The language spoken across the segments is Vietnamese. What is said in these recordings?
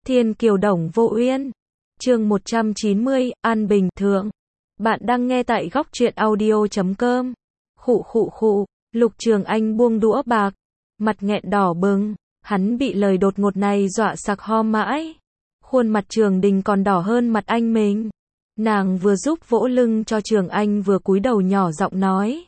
Thiên Kiều Đồng Vô Uyên. Chương 190, An Bình Thượng. Bạn đang nghe tại góc truyện audio.com. Khụ, Lục Trường Anh buông đũa bạc, mặt nghẹn đỏ bừng, hắn bị lời đột ngột này dọa sặc ho mãi. Khuôn mặt Trường Đình còn đỏ hơn mặt anh mình. Nàng vừa giúp vỗ lưng cho Trường Anh vừa cúi đầu nhỏ giọng nói.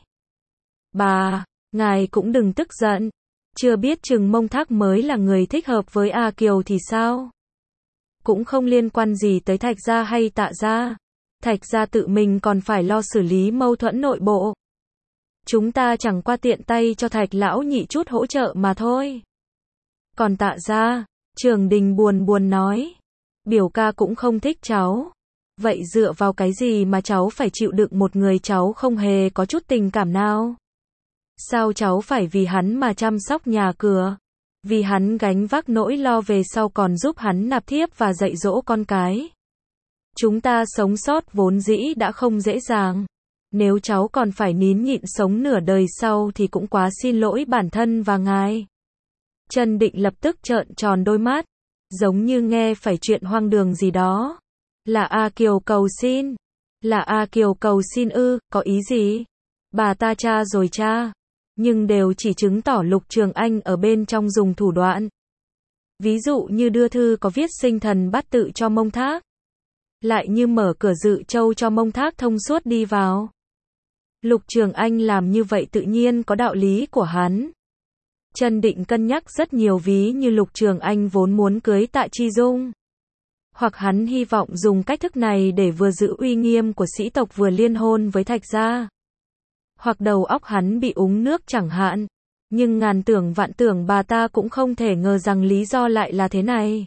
Bà, ngài cũng đừng tức giận. Chưa biết chừng Mông Thác mới là người thích hợp với A Kiều thì sao? Cũng không liên quan gì tới Thạch gia hay Tạ gia. Thạch gia tự mình còn phải lo xử lý mâu thuẫn nội bộ. Chúng ta chẳng qua tiện tay cho Thạch lão nhị chút hỗ trợ mà thôi. Còn Tạ gia, Trường Đình buồn nói. Biểu ca cũng không thích cháu. Vậy dựa vào cái gì mà cháu phải chịu đựng một người cháu không hề có chút tình cảm nào? Sao cháu phải vì hắn mà chăm sóc nhà cửa? Vì hắn gánh vác nỗi lo về sau còn giúp hắn nạp thiếp và dạy dỗ con cái. Chúng ta sống sót vốn dĩ đã không dễ dàng. Nếu cháu còn phải nín nhịn sống nửa đời sau thì cũng quá xin lỗi bản thân và ngài. Trần Định lập tức trợn tròn đôi mắt, giống như nghe phải chuyện hoang đường gì đó. Là A Kiều cầu xin. Là A Kiều cầu xin ư, có ý gì? Bà ta tra rồi tra. Nhưng đều chỉ chứng tỏ Lục Trường Anh ở bên trong dùng thủ đoạn. Ví dụ như đưa thư có viết sinh thần bát tự cho Mông Thác. Lại như mở cửa dự châu cho Mông Thác thông suốt đi vào. Lục Trường Anh làm như vậy tự nhiên có đạo lý của hắn. Trần Định cân nhắc rất nhiều ví như Lục Trường Anh vốn muốn cưới Tạ Chi Dung. Hoặc hắn hy vọng dùng cách thức này để vừa giữ uy nghiêm của sĩ tộc vừa liên hôn với Thạch gia. Hoặc đầu óc hắn bị uống nước chẳng hạn. Nhưng ngàn tưởng vạn tưởng bà ta cũng không thể ngờ rằng lý do lại là thế này.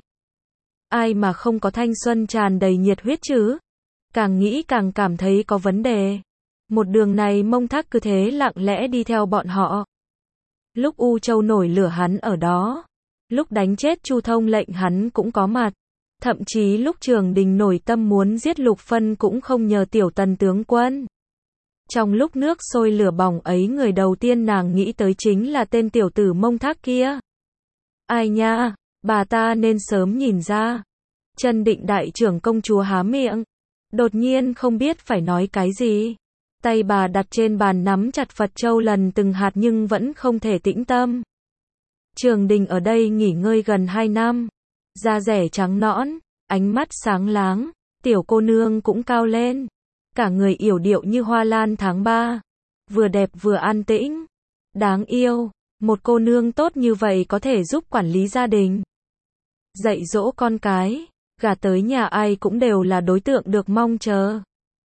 Ai mà không có thanh xuân tràn đầy nhiệt huyết chứ? Càng nghĩ càng cảm thấy có vấn đề. Một đường này Mông Thác cứ thế lặng lẽ đi theo bọn họ. Lúc U Châu nổi lửa hắn ở đó. Lúc đánh chết Chu Thông lệnh hắn cũng có mặt. Thậm chí lúc Trường Đình nổi tâm muốn giết Lục Phân cũng không nhờ tiểu Tần tướng quân. Trong lúc nước sôi lửa bỏng ấy người đầu tiên nàng nghĩ tới chính là tên tiểu tử Mông Thác kia. Ai nha, bà ta nên sớm nhìn ra. Trần Định đại trưởng công chúa há miệng. Đột nhiên không biết phải nói cái gì. Tay bà đặt trên bàn nắm chặt Phật châu lần từng hạt nhưng vẫn không thể tĩnh tâm. Trường Đình ở đây nghỉ ngơi gần 2 năm. Da rẻ trắng nõn, ánh mắt sáng láng, tiểu cô nương cũng cao lên. Cả người yểu điệu như hoa lan tháng 3. Vừa đẹp vừa an tĩnh. Đáng yêu, một cô nương tốt như vậy có thể giúp quản lý gia đình. Dạy dỗ con cái, gả tới nhà ai cũng đều là đối tượng được mong chờ.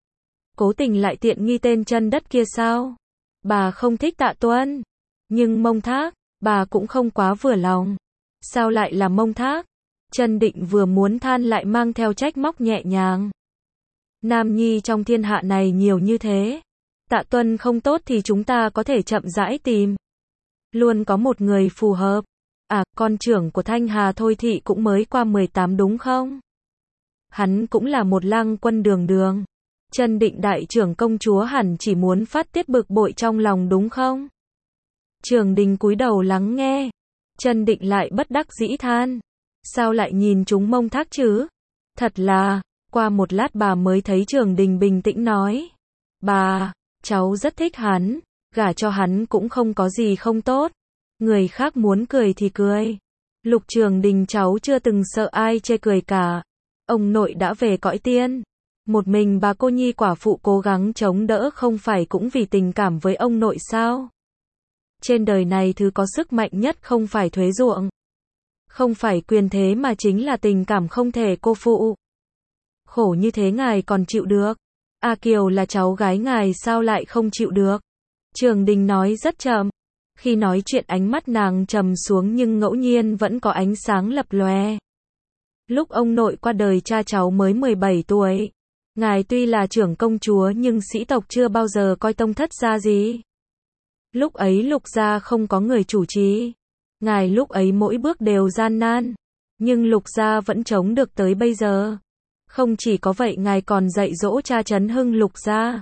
Cố tình lại tiện nghi tên chân đất kia sao? Bà không thích Tạ Tuân. Nhưng Mông Thác, bà cũng không quá vừa lòng. Sao lại là Mông Thác? Trần Định vừa muốn than lại mang theo trách móc nhẹ nhàng. Nam nhi trong thiên hạ này nhiều như thế. Tạ Tuân không tốt thì chúng ta có thể chậm rãi tìm. Luôn có một người phù hợp. À, con trưởng của Thanh Hà Thôi Thị cũng mới qua 18 đúng không? Hắn cũng là một lang quân đường. Trần Định đại trưởng công chúa hẳn chỉ muốn phát tiết bực bội trong lòng đúng không? Trường Đình cúi đầu lắng nghe. Trần Định lại bất đắc dĩ than. Sao lại nhìn chúng Mông Thác chứ? Thật là, qua một lát bà mới thấy Trường Đình bình tĩnh nói. Bà, cháu rất thích hắn, gả cho hắn cũng không có gì không tốt. Người khác muốn cười thì cười. Lục Trường Đình cháu chưa từng sợ ai chê cười cả. Ông nội đã về cõi tiên. Một mình bà cô nhi quả phụ cố gắng chống đỡ không phải cũng vì tình cảm với ông nội sao? Trên đời này thứ có sức mạnh nhất không phải thuế ruộng. Không phải quyền thế mà chính là tình cảm không thể cô phụ. Khổ như thế ngài còn chịu được. A Kiều là cháu gái ngài sao lại không chịu được? Trường Đình nói rất chậm. Khi nói chuyện ánh mắt nàng trầm xuống nhưng ngẫu nhiên vẫn có ánh sáng lập lòe. Lúc ông nội qua đời cha cháu mới 17 tuổi. Ngài tuy là trưởng công chúa nhưng sĩ tộc chưa bao giờ coi tông thất gia gì. Lúc ấy Lục gia không có người chủ trì. Ngài lúc ấy mỗi bước đều gian nan. Nhưng Lục gia vẫn chống được tới bây giờ. Không chỉ có vậy ngài còn dạy dỗ cha trấn hưng Lục gia.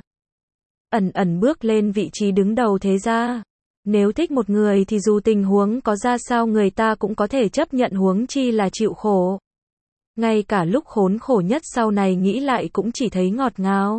Ẩn bước lên vị trí đứng đầu thế gia. Nếu thích một người thì dù tình huống có ra sao người ta cũng có thể chấp nhận huống chi là chịu khổ. Ngay cả lúc khốn khổ nhất sau này nghĩ lại cũng chỉ thấy ngọt ngào.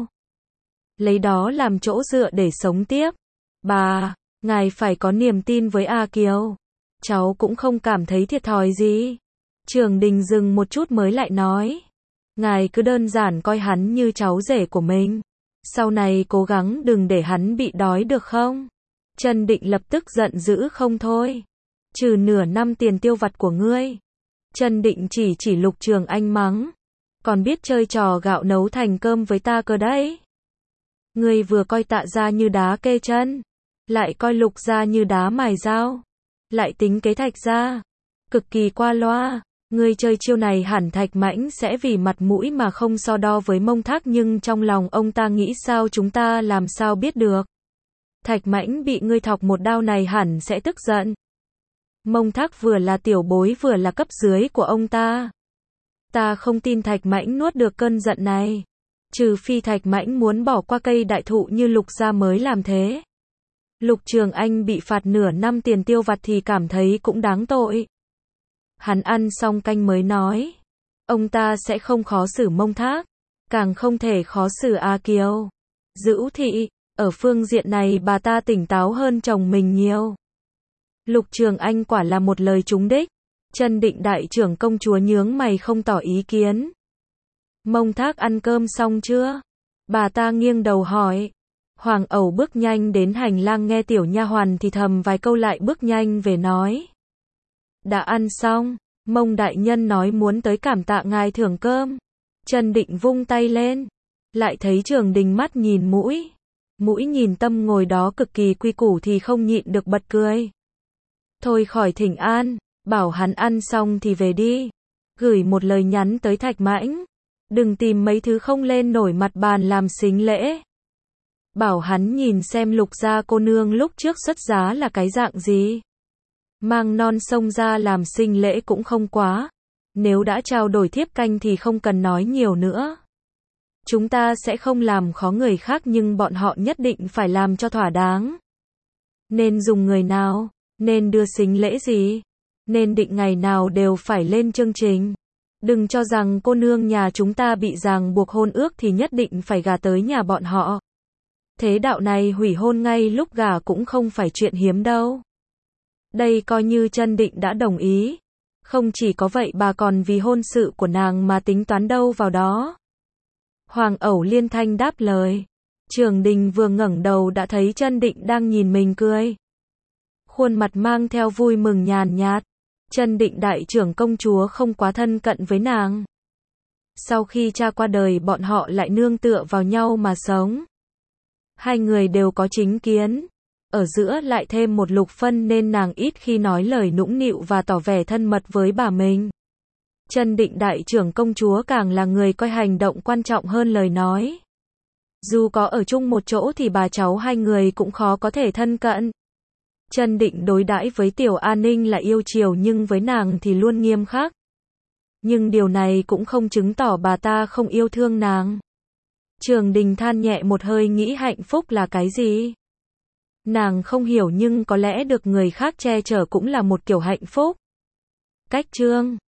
Lấy đó làm chỗ dựa để sống tiếp. Bà, ngài phải có niềm tin với A Kiều. Cháu cũng không cảm thấy thiệt thòi gì. Trường Đình dừng một chút mới lại nói. Ngài cứ đơn giản coi hắn như cháu rể của mình. Sau này cố gắng đừng để hắn bị đói được không? Trần Định lập tức giận dữ không thôi. Trừ nửa năm tiền tiêu vặt của ngươi. Trần Định chỉ Lục Trường Anh mắng. Còn biết chơi trò gạo nấu thành cơm với ta cơ đấy. Ngươi vừa coi Tạ gia như đá kê chân. Lại coi Lục gia như đá mài dao. Lại tính kế Thạch gia. Cực kỳ qua loa. Ngươi chơi chiêu này hẳn Thạch Mãnh sẽ vì mặt mũi mà không so đo với Mông Thác, nhưng trong lòng ông ta nghĩ sao chúng ta làm sao biết được. Thạch Mãnh bị ngươi thọc một đao này hẳn sẽ tức giận. Mông Thác vừa là tiểu bối vừa là cấp dưới của ông ta. Ta không tin Thạch Mãnh nuốt được cơn giận này. Trừ phi Thạch Mãnh muốn bỏ qua cây đại thụ như Lục gia mới làm thế. Lục Trường Anh bị phạt nửa năm tiền tiêu vặt thì cảm thấy cũng đáng tội. Hắn ăn xong canh mới nói. Ông ta sẽ không khó xử Mông Thác. Càng không thể khó xử A Kiều. Dữ thị, ở phương diện này bà ta tỉnh táo hơn chồng mình nhiều. Lục Trường Anh quả là một lời trúng đích. Trần Định đại trưởng công chúa nhướng mày không tỏ ý kiến. Mông Thác ăn cơm xong chưa? Bà ta nghiêng đầu hỏi. Hoàng Ẩu bước nhanh đến hành lang nghe tiểu nha hoàn thì thầm vài câu lại bước nhanh về nói. Đã ăn xong, Mông đại nhân nói muốn tới cảm tạ ngài thưởng cơm. Trần Định vung tay lên. Lại thấy Trường Đình mắt nhìn mũi. Mũi nhìn Tâm ngồi đó cực kỳ quy củ thì không nhịn được bật cười. Thôi khỏi thỉnh an, bảo hắn ăn xong thì về đi. Gửi một lời nhắn tới Thạch Mãnh. Đừng tìm mấy thứ không lên nổi mặt bàn làm sính lễ. Bảo hắn nhìn xem Lục gia cô nương lúc trước xuất giá là cái dạng gì. Mang non sông ra làm sinh lễ cũng không quá. Nếu đã trao đổi thiếp canh thì không cần nói nhiều nữa. Chúng ta sẽ không làm khó người khác nhưng bọn họ nhất định phải làm cho thỏa đáng. Nên dùng người nào, nên đưa sính lễ gì, nên định ngày nào đều phải lên chương trình. Đừng cho rằng cô nương nhà chúng ta bị ràng buộc hôn ước thì nhất định phải gả tới nhà bọn họ. Thế đạo này hủy hôn ngay lúc gả cũng không phải chuyện hiếm đâu. Đây coi như Trân Định đã đồng ý. Không chỉ có vậy bà còn vì hôn sự của nàng mà tính toán đâu vào đó. Hoàng Ẩu liên thanh đáp lời. Trường Đình vừa ngẩng đầu đã thấy Trân Định đang nhìn mình cười. Khuôn mặt mang theo vui mừng nhàn nhạt. Trân Định đại trưởng công chúa không quá thân cận với nàng. Sau khi cha qua đời bọn họ lại nương tựa vào nhau mà sống. Hai người đều có chính kiến. Ở giữa lại thêm một Lục Phân nên nàng ít khi nói lời nũng nịu và tỏ vẻ thân mật với bà mình. Trân Định đại trưởng công chúa càng là người coi hành động quan trọng hơn lời nói. Dù có ở chung một chỗ thì bà cháu hai người cũng khó có thể thân cận. Trân Định đối đãi với Tiểu An Ninh là yêu chiều nhưng với nàng thì luôn nghiêm khắc. Nhưng điều này cũng không chứng tỏ bà ta không yêu thương nàng. Trường Đình than nhẹ một hơi nghĩ hạnh phúc là cái gì. Nàng không hiểu nhưng có lẽ được người khác che chở cũng là một kiểu hạnh phúc. Cách chương